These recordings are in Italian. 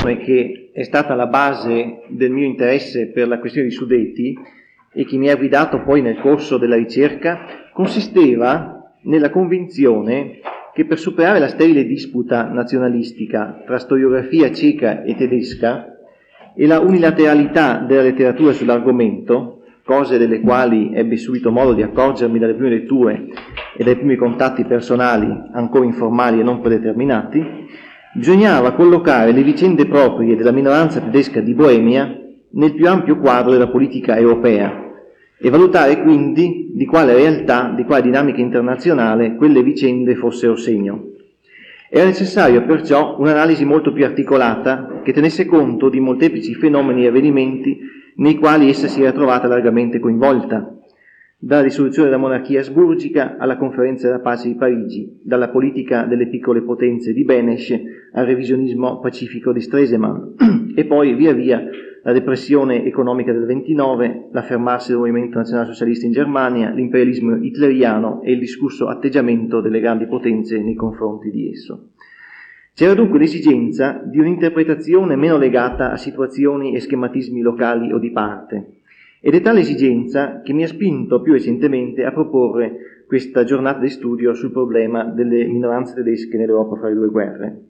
che è stata la base del mio interesse per la questione dei Sudeti e che mi ha guidato poi nel corso della ricerca consisteva nella convinzione che per superare la sterile disputa nazionalistica tra storiografia ceca e tedesca e la unilateralità della letteratura sull'argomento, cose delle quali ebbi subito modo di accorgermi dalle prime letture e dai primi contatti personali ancora informali e non predeterminati, bisognava collocare le vicende proprie della minoranza tedesca di Boemia nel più ampio quadro della politica europea e valutare quindi di quale realtà, di quale dinamica internazionale quelle vicende fossero segno. Era necessario perciò un'analisi molto più articolata che tenesse conto di molteplici fenomeni e avvenimenti nei quali essa si era trovata largamente coinvolta, dalla risoluzione della monarchia asburgica alla conferenza della pace di Parigi, dalla politica delle piccole potenze di Benesch al revisionismo pacifico di Stresemann, e poi via via la depressione economica del 29, l'affermarsi del movimento nazionalsocialista in Germania, l'imperialismo hitleriano e il discusso atteggiamento delle grandi potenze nei confronti di esso. C'era dunque l'esigenza di un'interpretazione meno legata a situazioni e schematismi locali o di parte, ed è tale esigenza che mi ha spinto più recentemente a proporre questa giornata di studio sul problema delle minoranze tedesche nell'Europa fra le due guerre.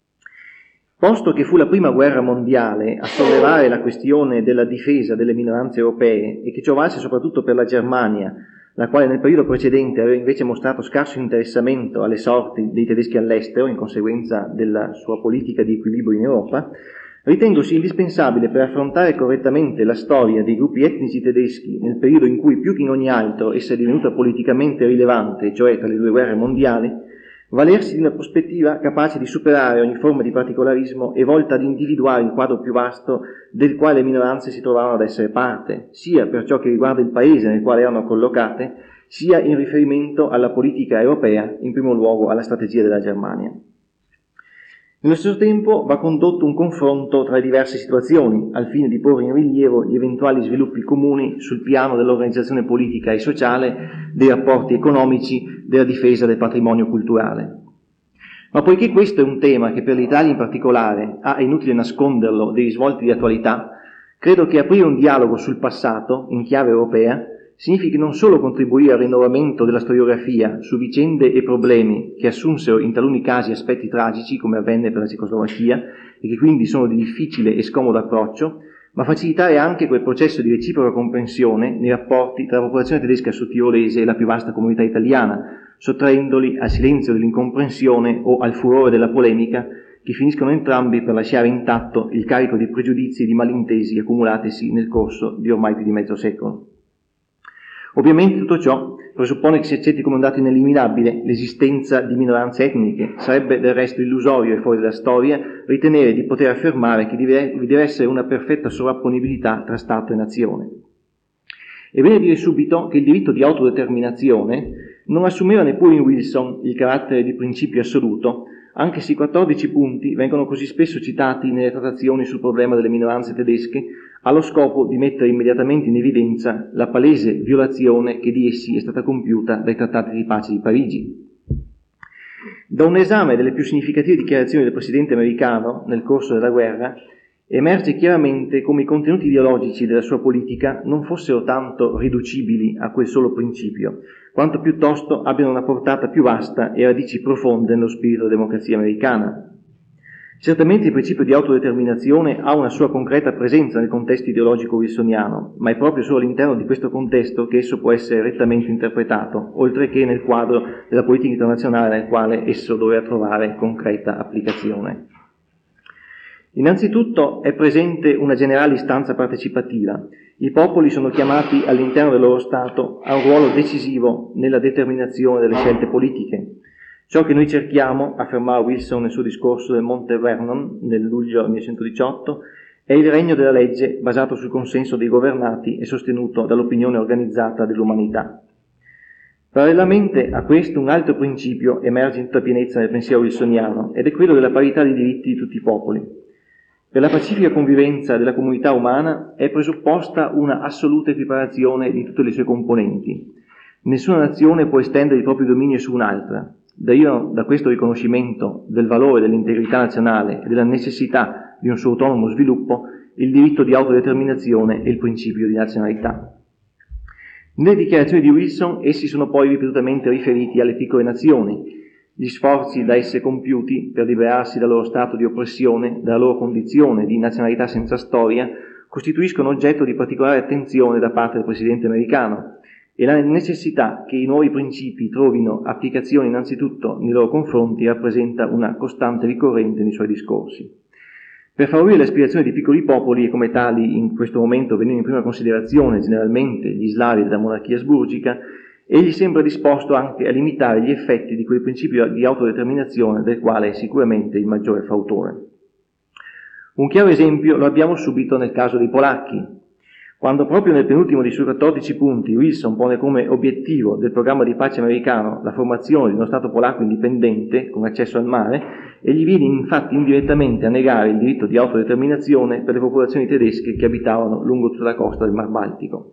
Posto che fu la prima guerra mondiale a sollevare la questione della difesa delle minoranze europee e che ciò valse soprattutto per la Germania, la quale nel periodo precedente aveva invece mostrato scarso interessamento alle sorti dei tedeschi all'estero in conseguenza della sua politica di equilibrio in Europa, ritengosi indispensabile per affrontare correttamente la storia dei gruppi etnici tedeschi nel periodo in cui più che in ogni altro essa è divenuta politicamente rilevante, cioè tra le due guerre mondiali, valersi di una prospettiva capace di superare ogni forma di particolarismo e volta ad individuare il quadro più vasto del quale le minoranze si trovavano ad essere parte, sia per ciò che riguarda il paese nel quale erano collocate, sia in riferimento alla politica europea, in primo luogo alla strategia della Germania. Nello stesso tempo va condotto un confronto tra le diverse situazioni, al fine di porre in rilievo gli eventuali sviluppi comuni sul piano dell'organizzazione politica e sociale, dei rapporti economici, della difesa del patrimonio culturale. Ma poiché questo è un tema che per l'Italia in particolare ha, è inutile nasconderlo, dei risvolti di attualità, credo che aprire un dialogo sul passato, in chiave europea, significhi non solo contribuire al rinnovamento della storiografia su vicende e problemi che assunsero in taluni casi aspetti tragici, come avvenne per la Cecoslovacchia, e che quindi sono di difficile e scomodo approccio, ma facilitare anche quel processo di reciproca comprensione nei rapporti tra la popolazione tedesca sudtirolese e la più vasta comunità italiana, sottraendoli al silenzio dell'incomprensione o al furore della polemica, che finiscono entrambi per lasciare intatto il carico di pregiudizi e di malintesi accumulatisi nel corso di ormai più di mezzo secolo. Ovviamente tutto ciò presuppone che si accetti come un dato ineliminabile l'esistenza di minoranze etniche. Sarebbe del resto illusorio e fuori dalla storia ritenere di poter affermare che vi deve essere una perfetta sovrapponibilità tra Stato e nazione. È bene dire subito che il diritto di autodeterminazione non assumeva neppure in Wilson il carattere di principio assoluto, anche se i 14 punti vengono così spesso citati nelle trattazioni sul problema delle minoranze tedesche, allo scopo di mettere immediatamente in evidenza la palese violazione che di essi è stata compiuta dai trattati di pace di Parigi. Da un esame delle più significative dichiarazioni del presidente americano nel corso della guerra, emerge chiaramente come i contenuti ideologici della sua politica non fossero tanto riducibili a quel solo principio, quanto piuttosto abbiano una portata più vasta e radici profonde nello spirito della democrazia americana. Certamente il principio di autodeterminazione ha una sua concreta presenza nel contesto ideologico wilsoniano, ma è proprio solo all'interno di questo contesto che esso può essere rettamente interpretato, oltre che nel quadro della politica internazionale nel quale esso doveva trovare concreta applicazione. Innanzitutto è presente una generale istanza partecipativa. I popoli sono chiamati all'interno del loro Stato a un ruolo decisivo nella determinazione delle scelte politiche. Ciò che noi cerchiamo, affermava Wilson nel suo discorso del Monte Vernon nel luglio 1918, è il regno della legge basato sul consenso dei governati e sostenuto dall'opinione organizzata dell'umanità. Parallelamente a questo un altro principio emerge in tutta pienezza nel pensiero wilsoniano ed è quello della parità di diritti di tutti i popoli. Per la pacifica convivenza della comunità umana è presupposta una assoluta equiparazione di tutte le sue componenti. Nessuna nazione può estendere il proprio dominio su un'altra. Da questo riconoscimento del valore dell'integrità nazionale e della necessità di un suo autonomo sviluppo, il diritto di autodeterminazione e il principio di nazionalità. Nelle dichiarazioni di Wilson essi sono poi ripetutamente riferiti alle piccole nazioni, gli sforzi da esse compiuti per liberarsi dal loro stato di oppressione, dalla loro condizione di nazionalità senza storia, costituiscono oggetto di particolare attenzione da parte del presidente americano, e la necessità che i nuovi principi trovino applicazione innanzitutto nei loro confronti rappresenta una costante ricorrente nei suoi discorsi. Per favorire l'aspirazione di piccoli popoli, e come tali in questo momento vengono in prima considerazione generalmente gli slavi della monarchia asburgica, egli sembra disposto anche a limitare gli effetti di quel principio di autodeterminazione del quale è sicuramente il maggiore fautore. Un chiaro esempio lo abbiamo subito nel caso dei polacchi, quando proprio nel penultimo dei suoi 14 punti Wilson pone come obiettivo del programma di pace americano la formazione di uno Stato polacco indipendente con accesso al mare, egli viene infatti indirettamente a negare il diritto di autodeterminazione per le popolazioni tedesche che abitavano lungo tutta la costa del Mar Baltico.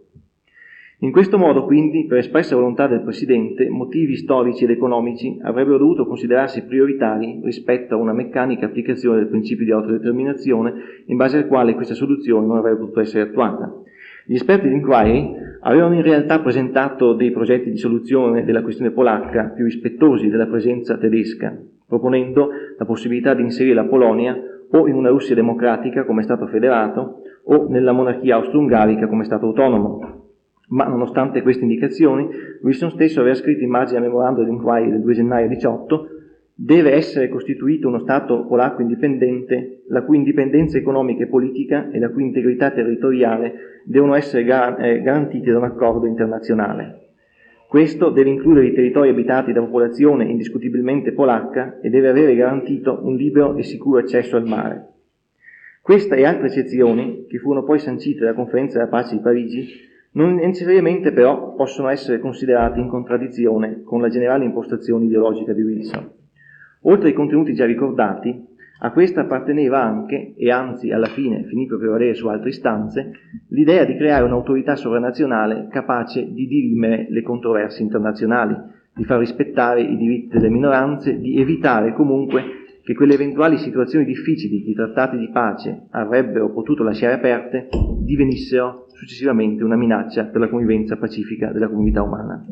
In questo modo, quindi, per espressa volontà del Presidente, motivi storici ed economici avrebbero dovuto considerarsi prioritari rispetto a una meccanica applicazione del principio di autodeterminazione in base al quale questa soluzione non avrebbe potuto essere attuata. Gli esperti di Inquiry avevano in realtà presentato dei progetti di soluzione della questione polacca più rispettosi della presenza tedesca, proponendo la possibilità di inserire la Polonia o in una Russia democratica come Stato federato o nella monarchia austro-ungarica come Stato autonomo. Ma nonostante queste indicazioni, Wilson stesso aveva scritto in margine al memorandum dell'Inquiry del 2 gennaio 18: deve essere costituito uno Stato polacco indipendente, la cui indipendenza economica e politica e la cui integrità territoriale devono essere garantite da un accordo internazionale. Questo deve includere i territori abitati da popolazione indiscutibilmente polacca e deve avere garantito un libero e sicuro accesso al mare. Questa e altre eccezioni, che furono poi sancite dalla Conferenza della Pace di Parigi, non necessariamente però possono essere considerate in contraddizione con la generale impostazione ideologica di Wilson. Oltre ai contenuti già ricordati, a questa apparteneva anche, e anzi alla fine finì per prevalere su altre istanze, l'idea di creare un'autorità sovranazionale capace di dirimere le controversie internazionali, di far rispettare i diritti delle minoranze, di evitare comunque che quelle eventuali situazioni difficili che i trattati di pace avrebbero potuto lasciare aperte divenissero successivamente una minaccia per la convivenza pacifica della comunità umana.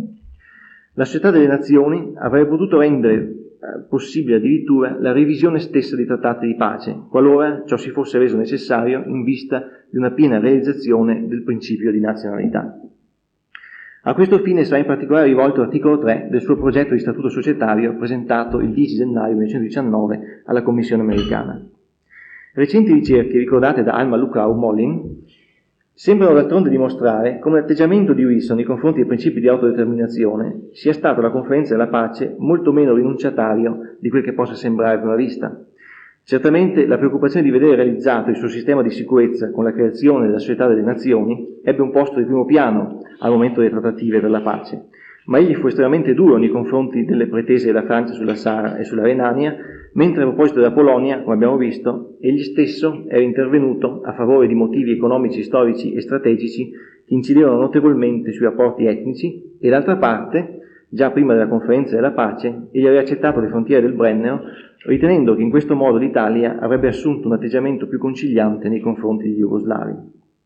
La Società delle Nazioni avrebbe potuto rendere possibile addirittura la revisione stessa dei trattati di pace, qualora ciò si fosse reso necessario in vista di una piena realizzazione del principio di nazionalità. A questo fine sarà in particolare rivolto l'articolo 3 del suo progetto di statuto societario presentato il 10 gennaio 1919 alla Commissione americana. Recenti ricerche ricordate da Alma Lukau Mollin sembrano d'altronde dimostrare come l'atteggiamento di Wilson nei confronti dei principi di autodeterminazione sia stato alla Conferenza della Pace molto meno rinunciatario di quel che possa sembrare a prima vista. Certamente la preoccupazione di vedere realizzato il suo sistema di sicurezza con la creazione della Società delle Nazioni ebbe un posto di primo piano al momento delle trattative per la pace, ma egli fu estremamente duro nei confronti delle pretese della Francia sulla Sahara e sulla Renania, mentre a proposito della Polonia, come abbiamo visto, egli stesso era intervenuto a favore di motivi economici, storici e strategici che incidevano notevolmente sui rapporti etnici e d'altra parte, già prima della conferenza della pace, egli aveva accettato le frontiere del Brennero, ritenendo che in questo modo l'Italia avrebbe assunto un atteggiamento più conciliante nei confronti degli jugoslavi.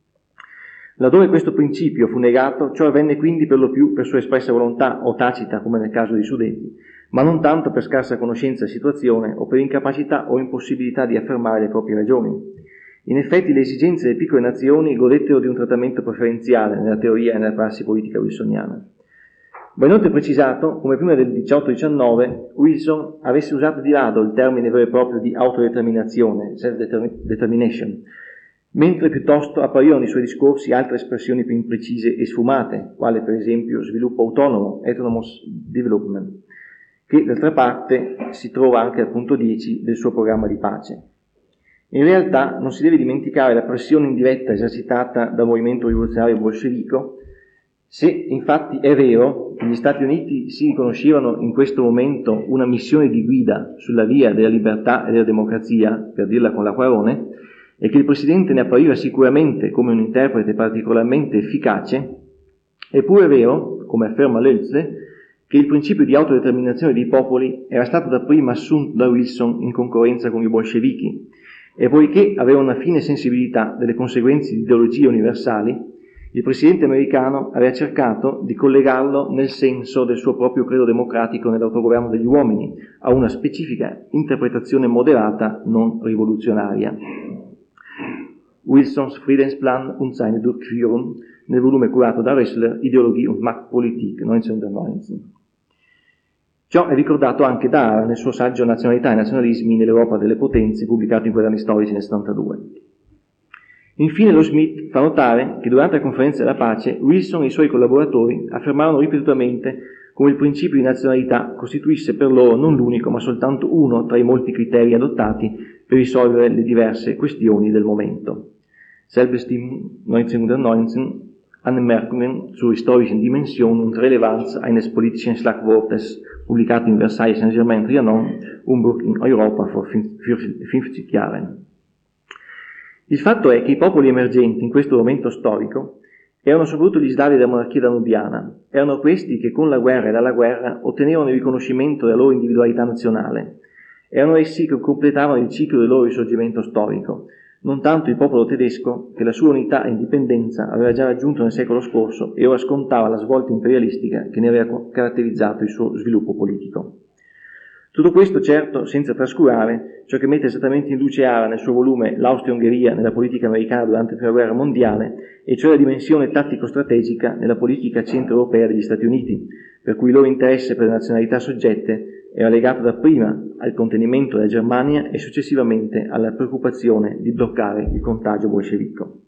Laddove questo principio fu negato, ciò avvenne quindi per lo più per sua espressa volontà o tacita, come nel caso dei Sudeti, ma non tanto per scarsa conoscenza della situazione o per incapacità o impossibilità di affermare le proprie ragioni. In effetti le esigenze delle piccole nazioni godettero di un trattamento preferenziale nella teoria e nella prassi politica wilsoniana. Va inoltre precisato come prima del 18-19 Wilson avesse usato di rado il termine vero e proprio di autodeterminazione, self-determination, mentre piuttosto apparivano nei suoi discorsi altre espressioni più imprecise e sfumate, quale per esempio sviluppo autonomo, autonomous development, che d'altra parte si trova anche al punto 10 del suo programma di pace. In realtà non si deve dimenticare la pressione indiretta esercitata dal movimento rivoluzionario bolscevico. Se infatti è vero che gli Stati Uniti si riconoscevano in questo momento una missione di guida sulla via della libertà e della democrazia, per dirla con l'acquarone, e che il Presidente ne appariva sicuramente come un interprete particolarmente efficace, è pure vero, come afferma Lelze, che il principio di autodeterminazione dei popoli era stato dapprima assunto da Wilson in concorrenza con i bolscevichi, e poiché aveva una fine sensibilità delle conseguenze di ideologie universali, il presidente americano aveva cercato di collegarlo nel senso del suo proprio credo democratico nell'autogoverno degli uomini, a una specifica interpretazione moderata non rivoluzionaria. Wilsons Friedensplan und seine Durchführung, nel volume curato da Rössler, Ideologie und Machtpolitik, 1919. Ciò è ricordato anche da Hara nel suo saggio Nazionalità e nazionalismi nell'Europa delle potenze, pubblicato in quegli anni storici nel 72. Infine lo Smith fa notare che durante la conferenza della pace Wilson e i suoi collaboratori affermarono ripetutamente come il principio di nazionalità costituisse per loro non l'unico ma soltanto uno tra i molti criteri adottati per risolvere le diverse questioni del momento. Selbestimmung 1919, Anmerkungen zur historischen Dimension und Relevanz eines politischen Schlagwortes, pubblicato in Versailles Saint-Germain Trianon, Umbruch in Europa vor 50 Jahren. Il fatto è che i popoli emergenti in questo momento storico erano soprattutto gli slavi della monarchia danubiana, erano questi che con la guerra e dalla guerra ottenevano il riconoscimento della loro individualità nazionale, erano essi che completavano il ciclo del loro risorgimento storico, non tanto il popolo tedesco che la sua unità e indipendenza aveva già raggiunto nel secolo scorso e ora scontava la svolta imperialistica che ne aveva caratterizzato il suo sviluppo politico. Tutto questo, certo, senza trascurare ciò che mette esattamente in luce Hara nel suo volume L'Austria-Ungheria nella politica americana durante la Prima Guerra Mondiale, e cioè la dimensione tattico-strategica nella politica centro-europea degli Stati Uniti, per cui il loro interesse per le nazionalità soggette era legato dapprima al contenimento della Germania e successivamente alla preoccupazione di bloccare il contagio bolscevico.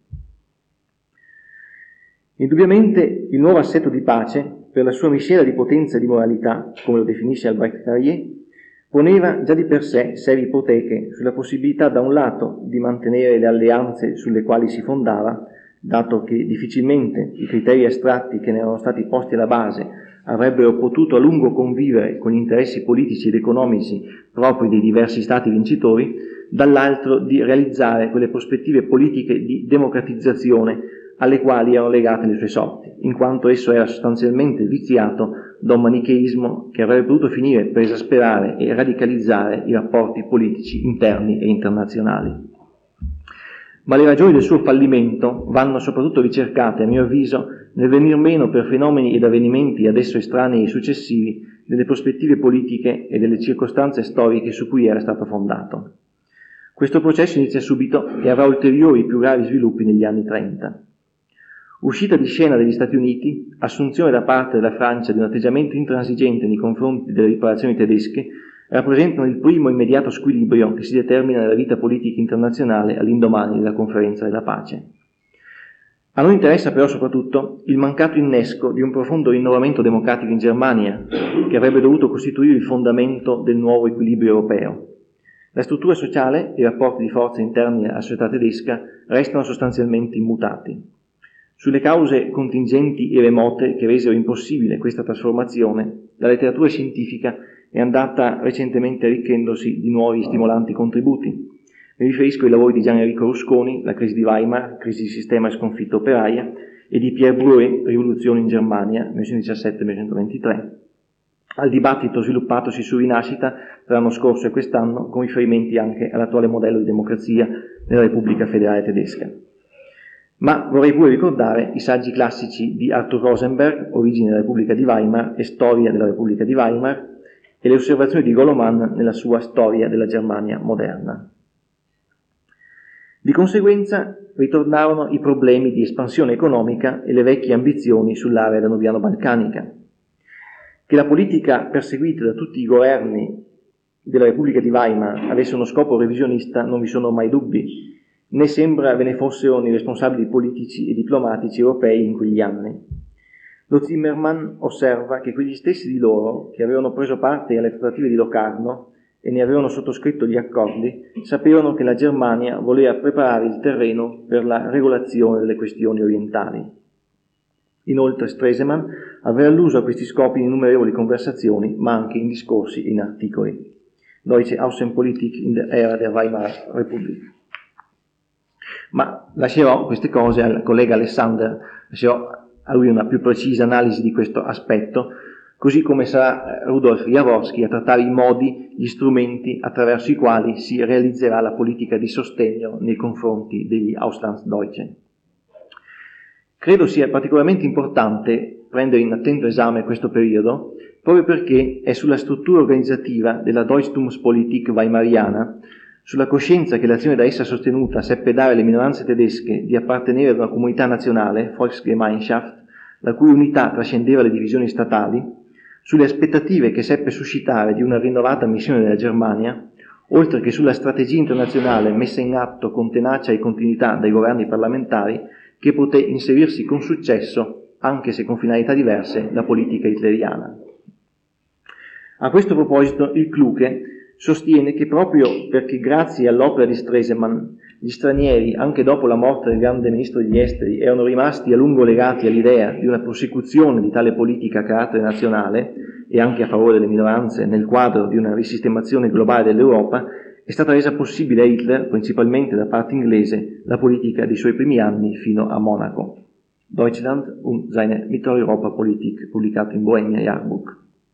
Indubbiamente il nuovo assetto di pace, per la sua miscela di potenza e di moralità, come lo definisce Albrecht Carrier, poneva già di per sé serie ipoteche sulla possibilità da un lato di mantenere le alleanze sulle quali si fondava, dato che difficilmente i criteri astratti che ne erano stati posti alla base avrebbero potuto a lungo convivere con gli interessi politici ed economici propri dei diversi stati vincitori, dall'altro di realizzare quelle prospettive politiche di democratizzazione alle quali erano legate le sue sorti, in quanto esso era sostanzialmente viziato da un manicheismo che avrebbe potuto finire per esasperare e radicalizzare i rapporti politici interni e internazionali. Ma le ragioni del suo fallimento vanno soprattutto ricercate, a mio avviso, nel venir meno per fenomeni ed avvenimenti ad esso estranei e successivi delle prospettive politiche e delle circostanze storiche su cui era stato fondato. Questo processo inizia subito e avrà ulteriori più gravi sviluppi negli anni 30. Uscita di scena degli Stati Uniti, assunzione da parte della Francia di un atteggiamento intransigente nei confronti delle riparazioni tedesche, rappresentano il primo immediato squilibrio che si determina nella vita politica internazionale all'indomani della conferenza della pace. A noi interessa però soprattutto il mancato innesco di un profondo rinnovamento democratico in Germania, che avrebbe dovuto costituire il fondamento del nuovo equilibrio europeo. La struttura sociale e i rapporti di forza interni alla società tedesca restano sostanzialmente immutati. Sulle cause contingenti e remote che resero impossibile questa trasformazione, la letteratura scientifica è andata recentemente arricchendosi di nuovi stimolanti contributi. Mi riferisco ai lavori di Gian Enrico Rusconi, La crisi di Weimar, crisi di sistema e sconfitta operaia, e di Pierre Brouet, Rivoluzione in Germania, 1917-1923, al dibattito sviluppatosi su Rinascita tra l'anno scorso e quest'anno, con riferimenti anche all'attuale modello di democrazia nella Repubblica Federale Tedesca. Ma vorrei pure ricordare i saggi classici di Arthur Rosenberg, Origine della Repubblica di Weimar e Storia della Repubblica di Weimar, e le osservazioni di Goloman nella sua Storia della Germania moderna. Di conseguenza ritornarono i problemi di espansione economica e le vecchie ambizioni sull'area danubiano-balcanica. Che la politica perseguita da tutti i governi della Repubblica di Weimar avesse uno scopo revisionista non vi sono mai dubbi, né sembra ve ne fossero nei responsabili politici e diplomatici europei in quegli anni. Lo Zimmermann osserva che quegli stessi di loro, che avevano preso parte alle trattative di Locarno e ne avevano sottoscritto gli accordi, sapevano che la Germania voleva preparare il terreno per la regolazione delle questioni orientali. Inoltre Stresemann aveva alluso a questi scopi in innumerevoli conversazioni, ma anche in discorsi e in articoli. Deutsche Außenpolitik in der Ära der Weimar Republik. Ma lascerò queste cose al collega Alessander, lascerò a lui una più precisa analisi di questo aspetto. così come sarà Rudolf Jaworski a trattare i modi, gli strumenti attraverso i quali si realizzerà la politica di sostegno nei confronti degli Auslandsdeutsche. Credo sia particolarmente importante prendere in attento esame questo periodo, proprio perché è sulla struttura organizzativa della Deutschtumspolitik weimariana, sulla coscienza che l'azione da essa sostenuta seppe dare alle minoranze tedesche di appartenere ad una comunità nazionale, Volksgemeinschaft, la cui unità trascendeva le divisioni statali, sulle aspettative che seppe suscitare di una rinnovata missione della Germania, oltre che sulla strategia internazionale messa in atto con tenacia e continuità dai governi parlamentari, che poté inserirsi con successo, anche se con finalità diverse, la politica hitleriana. A questo proposito il Kluge sostiene che proprio perché grazie all'opera di Stresemann gli stranieri, anche dopo la morte del grande ministro degli esteri, erano rimasti a lungo legati all'idea di una prosecuzione di tale politica a carattere nazionale e anche a favore delle minoranze nel quadro di una risistemazione globale dell'Europa, è stata resa possibile a Hitler, principalmente da parte inglese, la politica dei suoi primi anni fino a Monaco. Deutschland und seine Mitteleuropa-Politik, pubblicato in Bohemia Jahrbuch.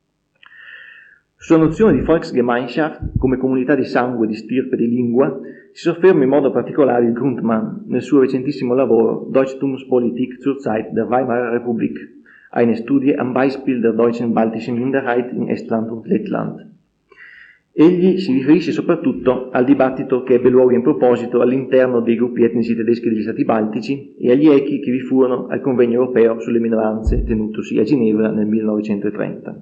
Sulla nozione di Volksgemeinschaft come comunità di sangue, di stirpe, di lingua, si sofferma in modo particolare il Grundmann nel suo recentissimo lavoro Deutschtumspolitik zur Zeit der Weimarer Republik, eine Studie am Beispiel der deutschen baltischen Minderheit in Estland und Lettland. Egli si riferisce soprattutto al dibattito che ebbe luogo in proposito all'interno dei gruppi etnici tedeschi degli Stati Baltici e agli echi che vi furono al convegno europeo sulle minoranze tenutosi a Ginevra nel 1930.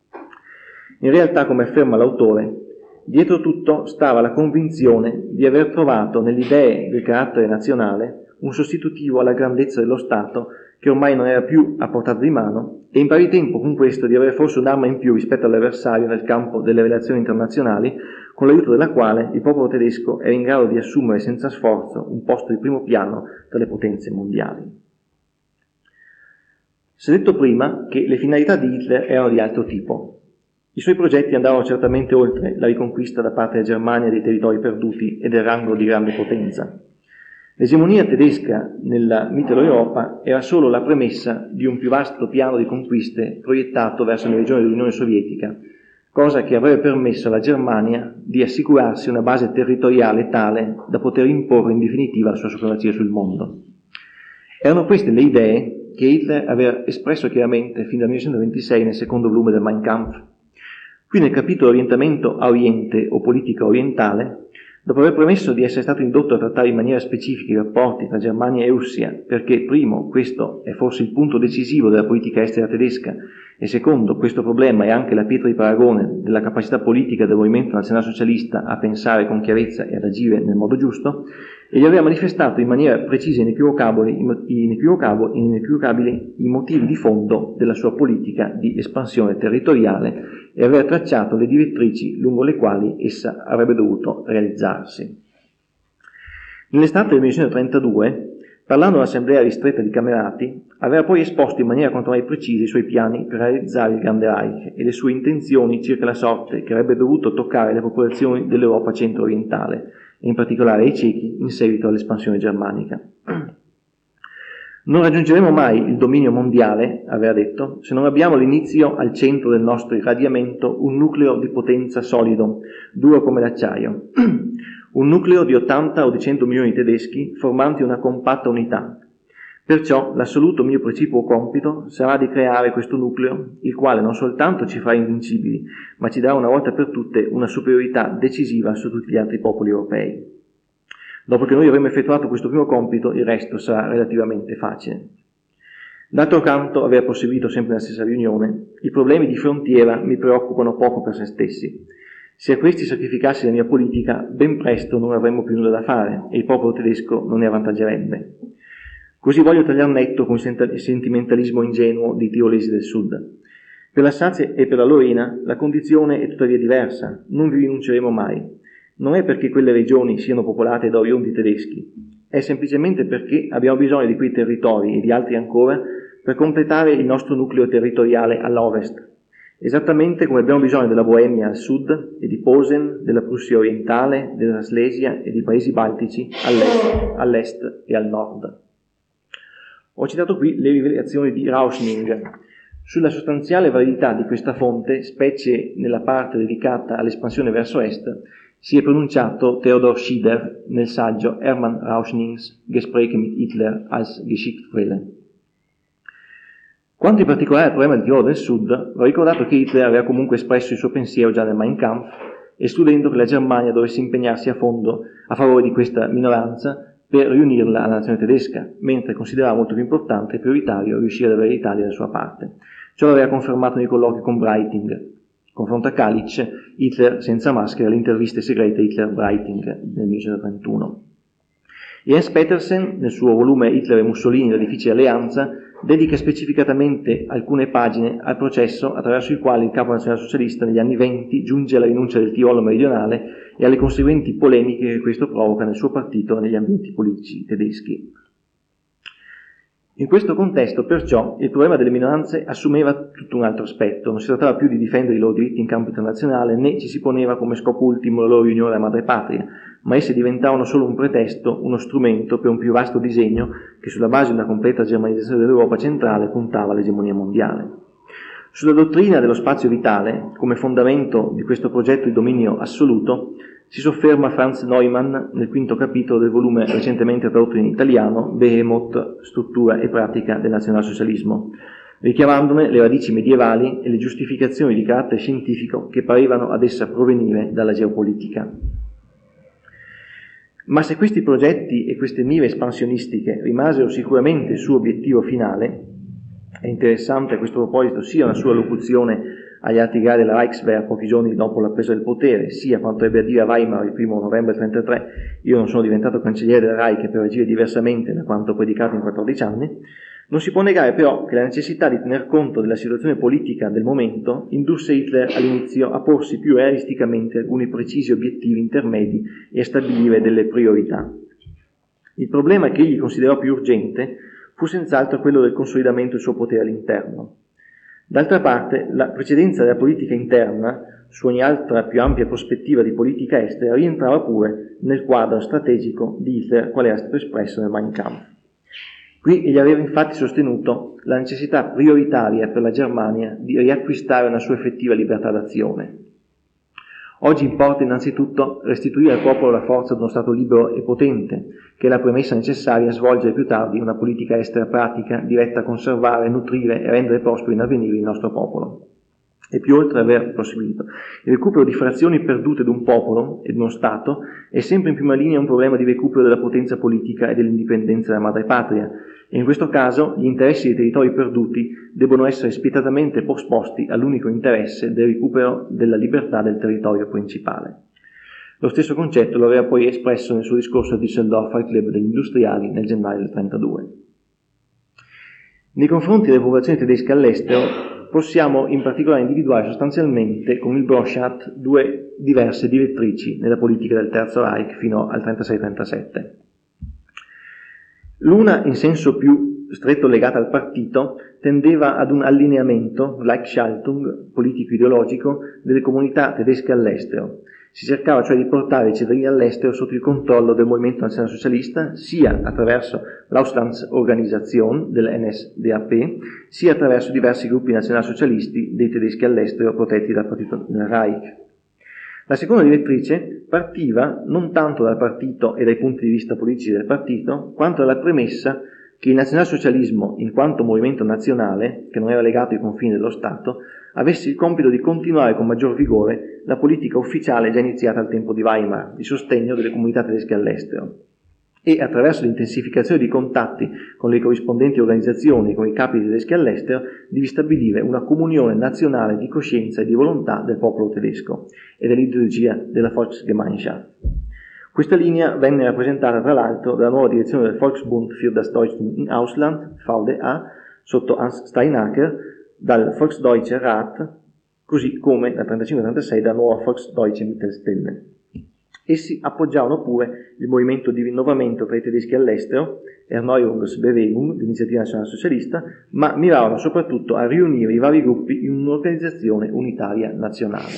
In realtà, come afferma l'autore, dietro tutto stava la convinzione di aver trovato nelle idee del carattere nazionale un sostitutivo alla grandezza dello Stato che ormai non era più a portata di mano e in pari tempo con questo di avere forse un'arma in più rispetto all'avversario nel campo delle relazioni internazionali, con l'aiuto della quale il popolo tedesco era in grado di assumere senza sforzo un posto di primo piano tra le potenze mondiali. Si è detto prima che le finalità di Hitler erano di altro tipo. I suoi progetti andavano certamente oltre la riconquista da parte della Germania dei territori perduti e del rango di grande potenza. L'egemonia tedesca nella Mitteleuropa era solo la premessa di un più vasto piano di conquiste proiettato verso le regioni dell'Unione Sovietica, cosa che avrebbe permesso alla Germania di assicurarsi una base territoriale tale da poter imporre in definitiva la sua supremazia sul mondo. Erano queste le idee che Hitler aveva espresso chiaramente fin dal 1926 nel secondo volume del Mein Kampf. Qui nel capitolo Orientamento a Oriente o politica orientale, dopo aver premesso di essere stato indotto a trattare in maniera specifica i rapporti tra Germania e Russia, perché primo, questo è forse il punto decisivo della politica estera tedesca, e secondo, questo problema è anche la pietra di paragone della capacità politica del movimento nazionalsocialista a pensare con chiarezza e ad agire nel modo giusto, e gli aveva manifestato in maniera precisa e inequivocabili i motivi di fondo della sua politica di espansione territoriale e aveva tracciato le direttrici lungo le quali essa avrebbe dovuto realizzarsi. Nell'estate del 1932, parlando all'assemblea ristretta di Camerati, aveva poi esposto in maniera quanto mai precisa i suoi piani per realizzare il Grande Reich e le sue intenzioni circa la sorte che avrebbe dovuto toccare le popolazioni dell'Europa centro-orientale, e in particolare ai cechi in seguito all'espansione germanica. Non raggiungeremo mai il dominio mondiale, aveva detto, se non abbiamo all'inizio al centro del nostro irradiamento un nucleo di potenza solido, duro come l'acciaio, un nucleo di 80 o di 100 milioni di tedeschi formanti una compatta unità. Perciò l'assoluto mio precipuo compito sarà di creare questo nucleo, il quale non soltanto ci farà invincibili, ma ci darà una volta per tutte una superiorità decisiva su tutti gli altri popoli europei. Dopo che noi avremo effettuato questo primo compito, il resto sarà relativamente facile. D'altro canto, aveva proseguito sempre nella stessa riunione, i problemi di frontiera mi preoccupano poco per se stessi. Se a questi sacrificassi la mia politica, ben presto non avremmo più nulla da fare e il popolo tedesco non ne avvantaggerebbe. Così voglio tagliar netto con il sentimentalismo ingenuo dei tirolesi del sud. Per l'Alsazia e per la Lorena la condizione è tuttavia diversa, non vi rinunceremo mai. Non è perché quelle regioni siano popolate da oriondi tedeschi, è semplicemente perché abbiamo bisogno di quei territori e di altri ancora per completare il nostro nucleo territoriale all'ovest, esattamente come abbiamo bisogno della Boemia al sud e di Posen, della Prussia orientale, della Slesia e dei paesi baltici all'est e al nord. Ho citato qui le rivelazioni di Rauschning Sulla sostanziale validità di questa fonte, specie nella parte dedicata all'espansione verso est, si è pronunciato Theodor Schieder nel saggio Hermann Rauschnings Gespräche mit Hitler als Geschichtsquelle. Quanto in particolare al problema del Tirolo del Sud, va ricordato che Hitler aveva comunque espresso il suo pensiero già nel Mein Kampf, escludendo che la Germania dovesse impegnarsi a fondo a favore di questa minoranza per riunirla alla nazione tedesca, mentre considerava molto più importante e prioritario riuscire ad avere l'Italia dalla sua parte. Ciò l'aveva confermato nei colloqui con Breiting. Confronto a Kalic, Hitler senza maschera, le interviste segrete Hitler-Breiting nel 1931. Jens Petersen, nel suo volume Hitler e Mussolini, la difficile alleanza, dedica specificatamente alcune pagine al processo attraverso il quale il capo nazionalsocialista negli anni 20 giunge alla rinuncia del Tirolo meridionale e alle conseguenti polemiche che questo provoca nel suo partito e negli ambienti politici tedeschi. In questo contesto, perciò, il problema delle minoranze assumeva tutto un altro aspetto. Non si trattava più di difendere i loro diritti in campo internazionale, né ci si poneva come scopo ultimo la loro riunione alla madrepatria, ma esse diventavano solo un pretesto, uno strumento per un più vasto disegno che sulla base di una completa germanizzazione dell'Europa centrale puntava all'egemonia mondiale. Sulla dottrina dello spazio vitale, come fondamento di questo progetto di dominio assoluto, si sofferma Franz Neumann nel quinto capitolo del volume recentemente tradotto in italiano Behemoth, struttura e pratica del nazionalsocialismo, richiamandone le radici medievali e le giustificazioni di carattere scientifico che parevano ad essa provenire dalla geopolitica. Ma se questi progetti e queste mire espansionistiche rimasero sicuramente il suo obiettivo finale, è interessante a questo proposito sia una sua locuzione agli alti gradi della Reichswehr pochi giorni dopo la presa del potere, sia quanto ebbe a dire a Weimar il 1 novembre 1933: io non sono diventato cancelliere del Reich per agire diversamente da quanto predicato in 14 anni, non si può negare però che la necessità di tener conto della situazione politica del momento indusse Hitler all'inizio a porsi più realisticamente alcuni precisi obiettivi intermedi e a stabilire delle priorità. Il problema che egli considerò più urgente fu senz'altro quello del consolidamento del suo potere all'interno. D'altra parte, la precedenza della politica interna su ogni altra più ampia prospettiva di politica estera rientrava pure nel quadro strategico di Hitler, quale era stato espresso nel Mein Kampf. Qui egli aveva infatti sostenuto la necessità prioritaria per la Germania di riacquistare una sua effettiva libertà d'azione. Oggi importa innanzitutto restituire al popolo la forza di uno Stato libero e potente, che è la premessa necessaria a svolgere più tardi una politica estera pratica diretta a conservare, nutrire e rendere prospero in avvenire il nostro popolo. E più oltre aver proseguito, il recupero di frazioni perdute di un popolo e di uno Stato è sempre in prima linea un problema di recupero della potenza politica e dell'indipendenza della madrepatria, e in questo caso gli interessi dei territori perduti debbono essere spietatamente posposti all'unico interesse del recupero della libertà del territorio principale. Lo stesso concetto lo aveva poi espresso nel suo discorso a Düsseldorf al Club degli Industriali nel gennaio del 1932. Nei confronti delle popolazioni tedesche all'estero possiamo in particolare individuare sostanzialmente con il Broschat due diverse direttrici nella politica del Terzo Reich fino al 36-37. L'una, in senso più stretto legata al partito, tendeva ad un allineamento, Gleichschaltung, politico-ideologico, delle comunità tedesche all'estero. Si cercava cioè di portare i cittadini all'estero sotto il controllo del movimento nazionalsocialista, sia attraverso l'Auslandsorganisation del NSDAP, sia attraverso diversi gruppi nazionalsocialisti dei tedeschi all'estero protetti dal partito del Reich. La seconda direttrice partiva non tanto dal partito e dai punti di vista politici del partito, quanto dalla premessa che il nazionalsocialismo, in quanto movimento nazionale, che non era legato ai confini dello Stato, avesse il compito di continuare con maggior vigore la politica ufficiale già iniziata al tempo di Weimar, di sostegno delle comunità tedesche all'estero, e attraverso l'intensificazione di contatti con le corrispondenti organizzazioni e con i capi tedeschi all'estero, di ristabilire una comunione nazionale di coscienza e di volontà del popolo tedesco e dell'ideologia della Volksgemeinschaft. Questa linea venne rappresentata tra l'altro dalla nuova direzione del Volksbund für das Deutschland im Ausland, VDA, sotto Hans Steinacker, dal Volksdeutscher Rat, così come dal 1935-1936 dalla nuova Volksdeutsche Mittelstelle. Essi appoggiavano pure il movimento di rinnovamento tra i tedeschi all'estero, Erneuerungsbewegung, l'iniziativa nazionalsocialista, ma miravano soprattutto a riunire i vari gruppi in un'organizzazione unitaria nazionale.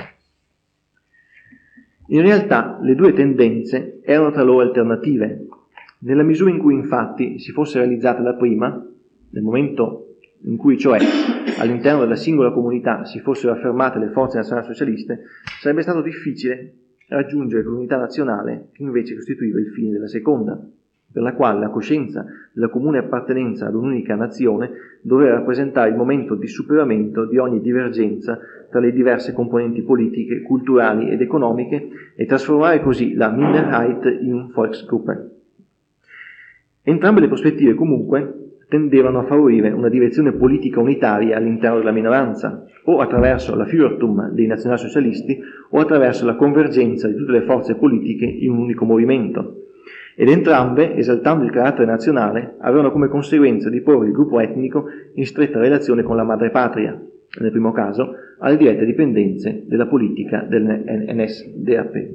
In realtà le due tendenze erano tra loro alternative. Nella misura in cui infatti si fosse realizzata la prima, nel momento in cui cioè all'interno della singola comunità si fossero affermate le forze nazionalsocialiste, sarebbe stato difficile raggiungere l'unità nazionale che invece costituiva il fine della seconda, per la quale la coscienza della comune appartenenza ad un'unica nazione doveva rappresentare il momento di superamento di ogni divergenza tra le diverse componenti politiche, culturali ed economiche e trasformare così la Minderheit in un Volksgruppe. Entrambe le prospettive comunque tendevano a favorire una direzione politica unitaria all'interno della minoranza, o attraverso la Führertum dei nazionalsocialisti o attraverso la convergenza di tutte le forze politiche in un unico movimento. Ed entrambe, esaltando il carattere nazionale, avevano come conseguenza di porre il gruppo etnico in stretta relazione con la madrepatria, nel primo caso alle dirette dipendenze della politica del NSDAP.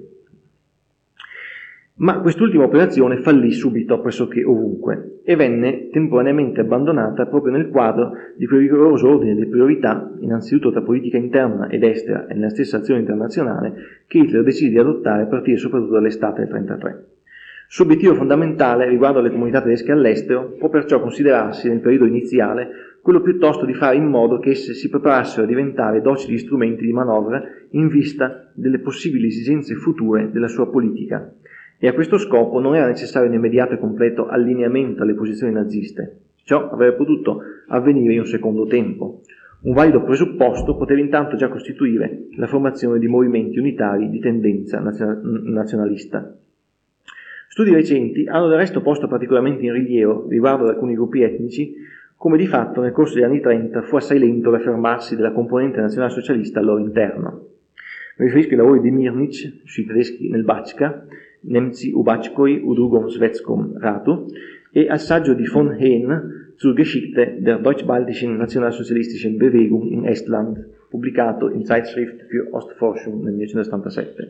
Ma quest'ultima operazione fallì subito pressoché ovunque e venne temporaneamente abbandonata proprio nel quadro di quel rigoroso ordine di priorità, innanzitutto tra politica interna ed estera e nella stessa azione internazionale, che Hitler decise di adottare a partire soprattutto dall'estate del 1933. Suo obiettivo fondamentale riguardo alle comunità tedesche all'estero può perciò considerarsi, nel periodo iniziale, quello piuttosto di fare in modo che esse si preparassero a diventare docili strumenti di manovra in vista delle possibili esigenze future della sua politica. E a questo scopo non era necessario un immediato e completo allineamento alle posizioni naziste. Ciò avrebbe potuto avvenire in un secondo tempo. Un valido presupposto poteva intanto già costituire la formazione di movimenti unitari di tendenza nazionalista. Studi recenti hanno del resto posto particolarmente in rilievo, riguardo ad alcuni gruppi etnici, come di fatto nel corso degli anni 30 fu assai lento l'affermarsi della componente nazionalsocialista al loro interno. Mi riferisco ai lavori di Mirnich sui tedeschi nel Bachka, Nemci u Bachkoi u drugom svetskom ratu, e al saggio di von Hehn zur Geschichte der deutsch-baltischen nationalsozialistischen Bewegung in Estland, pubblicato in Zeitschrift für Ostforschung nel 1977.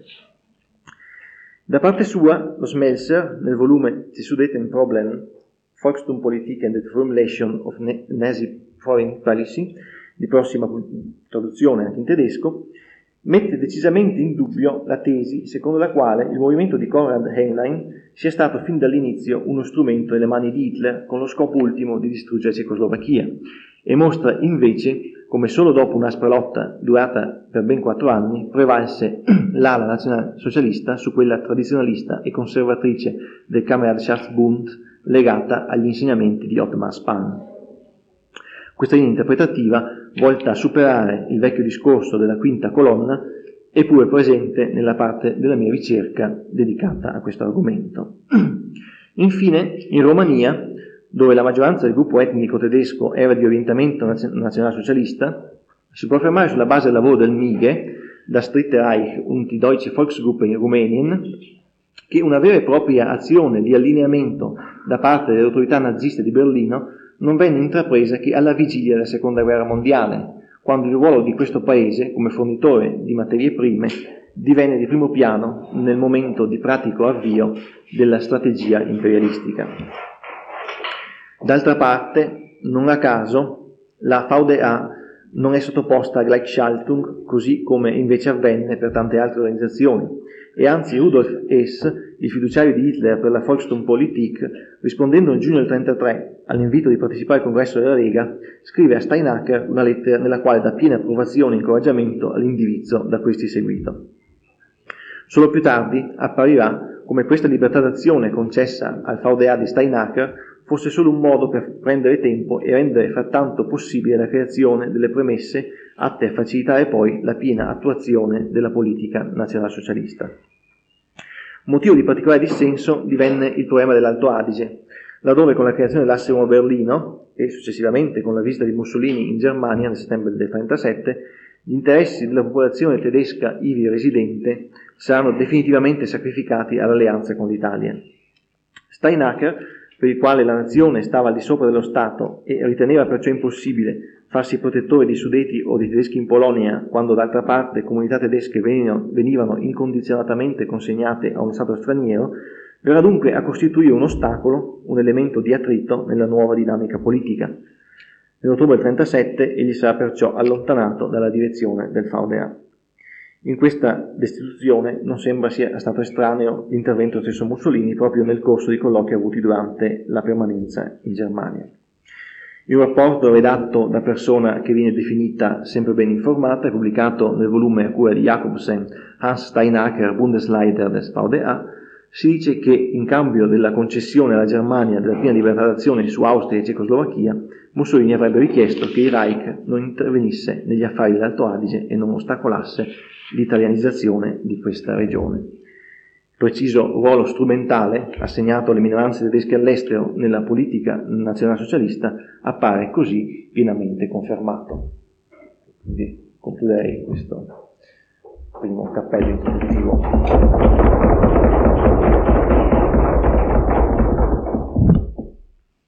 Da parte sua, lo Smelser, nel volume Die Sudetenproblem, Volkstumpolitik and the Formulation of Nazi Foreign Policy, di prossima traduzione anche in tedesco, mette decisamente in dubbio la tesi secondo la quale il movimento di Konrad Henlein sia stato fin dall'inizio uno strumento nelle mani di Hitler con lo scopo ultimo di distruggere la Cecoslovacchia, e mostra invece come solo dopo un'aspra lotta durata per ben 4 anni prevalse l'ala nazionalsocialista su quella tradizionalista e conservatrice del Kameradschaftsbund legata agli insegnamenti di Ottmar Spann. Questa linea interpretativa, volta a superare il vecchio discorso della quinta colonna, è pure presente nella parte della mia ricerca dedicata a questo argomento. Infine, in Romania, dove la maggioranza del gruppo etnico tedesco era di orientamento nazionalsocialista, si può affermare sulla base del lavoro del Mige, Das Dritte Reich und die Deutsche Volksgruppe in Rumänien, che una vera e propria azione di allineamento da parte delle autorità naziste di Berlino non venne intrapresa che alla vigilia della Seconda Guerra Mondiale, quando il ruolo di questo paese come fornitore di materie prime divenne di primo piano nel momento di pratico avvio della strategia imperialistica. D'altra parte, non a caso, la VDA non è sottoposta a Gleichschaltung, così come invece avvenne per tante altre organizzazioni, e anzi Rudolf Hess, il fiduciario di Hitler per la Volkstumpolitik, rispondendo in giugno del 1933 all'invito di partecipare al congresso della Lega, scrive a Steinacker una lettera nella quale dà piena approvazione e incoraggiamento all'indirizzo da questi seguito. Solo più tardi apparirà come questa libertà d'azione concessa al VDA di Steinacker fosse solo un modo per prendere tempo e rendere frattanto possibile la creazione delle premesse atte a facilitare poi la piena attuazione della politica nazionalsocialista. Motivo di particolare dissenso divenne il problema dell'Alto Adige, laddove con la creazione dell'asse Roma-Berlino e successivamente con la visita di Mussolini in Germania nel settembre del 1937, gli interessi della popolazione tedesca ivi residente saranno definitivamente sacrificati all'alleanza con l'Italia. Steinacker, per il quale la nazione stava al di sopra dello Stato e riteneva perciò impossibile farsi protettore di Sudeti o di tedeschi in Polonia, quando d'altra parte comunità tedesche venivano incondizionatamente consegnate a uno Stato straniero, verrà dunque a costituire un ostacolo, un elemento di attrito nella nuova dinamica politica. Nell'ottobre del 1937 egli sarà perciò allontanato dalla direzione del VDA. In questa destituzione non sembra sia stato estraneo l'intervento dello stesso Mussolini proprio nel corso di colloqui avuti durante la permanenza in Germania. In un rapporto redatto da persona che viene definita sempre ben informata, pubblicato nel volume a cura di Jacobsen, Hans Steinacker, Bundesleiter des VDA, si dice che in cambio della concessione alla Germania della piena libertà d'azione su Austria e Cecoslovacchia, Mussolini avrebbe richiesto che il Reich non intervenisse negli affari dell'Alto Adige e non ostacolasse l'italianizzazione di questa regione. Il preciso ruolo strumentale assegnato alle minoranze tedesche all'estero nella politica nazionalsocialista appare così pienamente confermato. Quindi concluderei questo primo cappello introduttivo.